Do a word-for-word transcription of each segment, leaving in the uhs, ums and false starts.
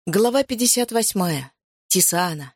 Глава пятьдесят восьмая. Тисана.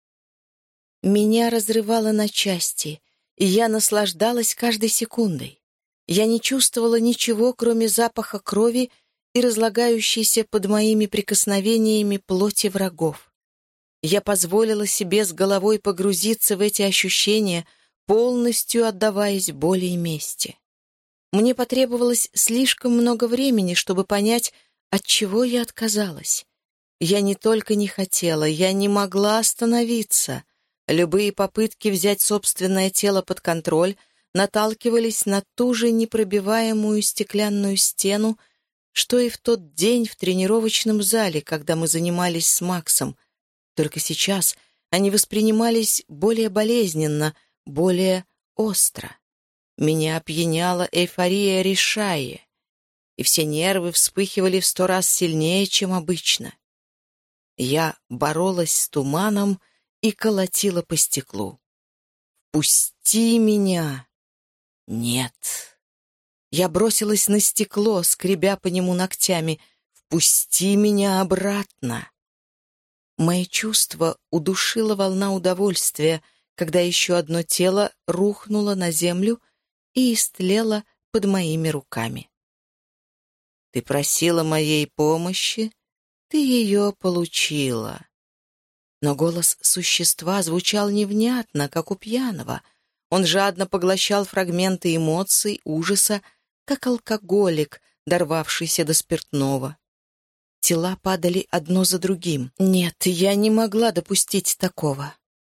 Меня разрывало на части, и я наслаждалась каждой секундой. Я не чувствовала ничего, кроме запаха крови и разлагающейся под моими прикосновениями плоти врагов. Я позволила себе с головой погрузиться в эти ощущения, полностью отдаваясь боли и мести. Мне потребовалось слишком много времени, чтобы понять, от чего я отказалась. Я не только не хотела, я не могла остановиться. Любые попытки взять собственное тело под контроль наталкивались на ту же непробиваемую стеклянную стену, что и в тот день в тренировочном зале, когда мы занимались с Максом. Только сейчас они воспринимались более болезненно, более остро. Меня опьяняла эйфория Ришайи, и все нервы вспыхивали в сто раз сильнее, чем обычно. Я боролась с туманом и колотила по стеклу. «Пусти меня!» «Нет!» Я бросилась на стекло, скребя по нему ногтями. «Впусти меня обратно!» Мои чувства удушила волна удовольствия, когда еще одно тело рухнуло на землю и истлело под моими руками. «Ты просила моей помощи? Ты ее получила». Но голос существа звучал невнятно, как у пьяного. Он жадно поглощал фрагменты эмоций, ужаса, как алкоголик, дорвавшийся до спиртного. Тела падали одно за другим. Нет, я не могла допустить такого.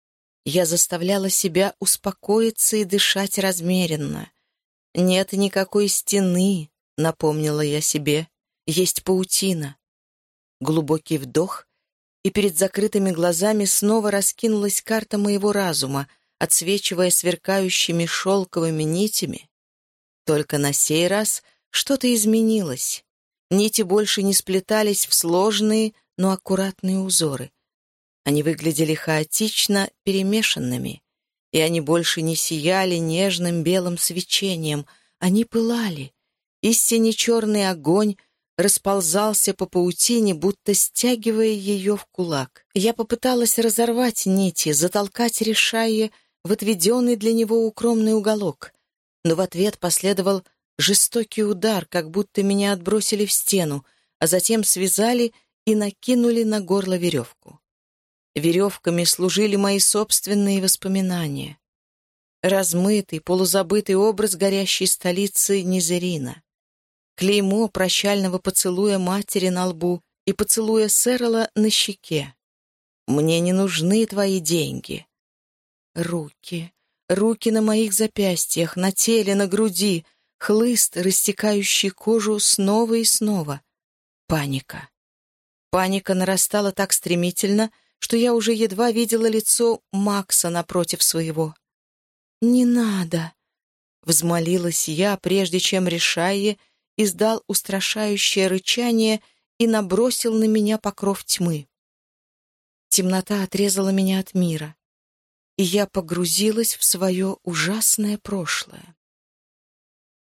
Я заставляла себя успокоиться и дышать размеренно. «Нет никакой стены», — напомнила я себе, — «есть паутина». Глубокий вдох, и перед закрытыми глазами снова раскинулась карта моего разума, отсвечивая сверкающими шелковыми нитями. Только на сей раз что-то изменилось. Нити больше не сплетались в сложные, но аккуратные узоры. Они выглядели хаотично перемешанными, и они больше не сияли нежным белым свечением, они пылали. Истинно черный огонь расползался по паутине, будто стягивая ее в кулак. Я попыталась разорвать нити, затолкать Ришайи в отведенный для него укромный уголок, но в ответ последовал жестокий удар, как будто меня отбросили в стену, а затем связали и накинули на горло веревку. Веревками служили мои собственные воспоминания. Размытый, полузабытый образ горящей столицы Низерина. Клеймо прощального поцелуя матери на лбу и поцелуя Сэрла на щеке. «Мне не нужны твои деньги». Руки, руки на моих запястьях, на теле, на груди, хлыст, растекающий кожу снова и снова. Паника. Паника нарастала так стремительно, что я уже едва видела лицо Макса напротив своего. «Не надо», — взмолилась я, прежде чем Ришайи издал устрашающее рычание и набросил на меня покров тьмы. Темнота отрезала меня от мира, и я погрузилась в свое ужасное прошлое.